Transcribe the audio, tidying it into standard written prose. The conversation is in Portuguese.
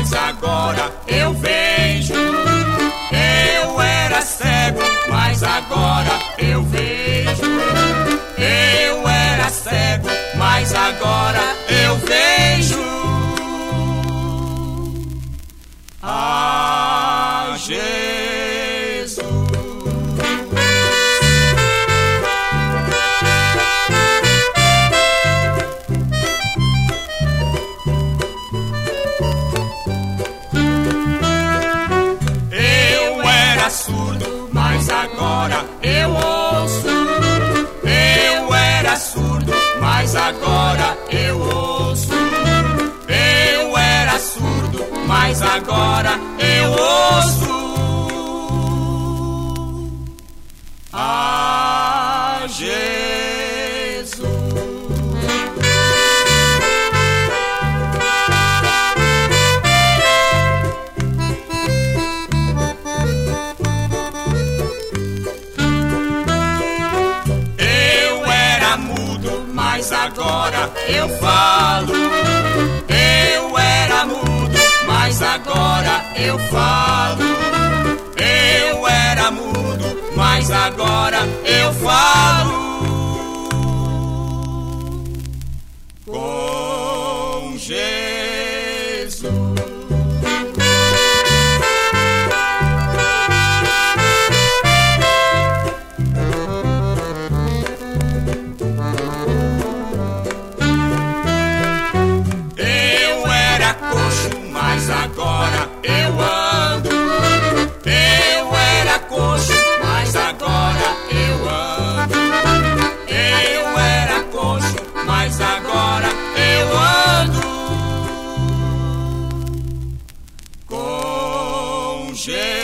mas agora eu vejo. Eu era cego, mas agora eu vejo. Eu era cego, mas agora eu vejo. Ah, Jesus. Eu era surdo, mas agora eu ouço. Eu era surdo, mas agora eu ouço. Eu era surdo, mas agora eu ouço. Ah, Jesus. Eu era mudo, mas agora eu falo. Eu era mudo, mas agora eu falo. Eu era mudo, mas agora eu falo. Com Jesus. Eu era coxo, mas agora eu ando. Eu era coxo, mas agora eu ando. Eu era coxo, mas agora eu ando. Com Jesus.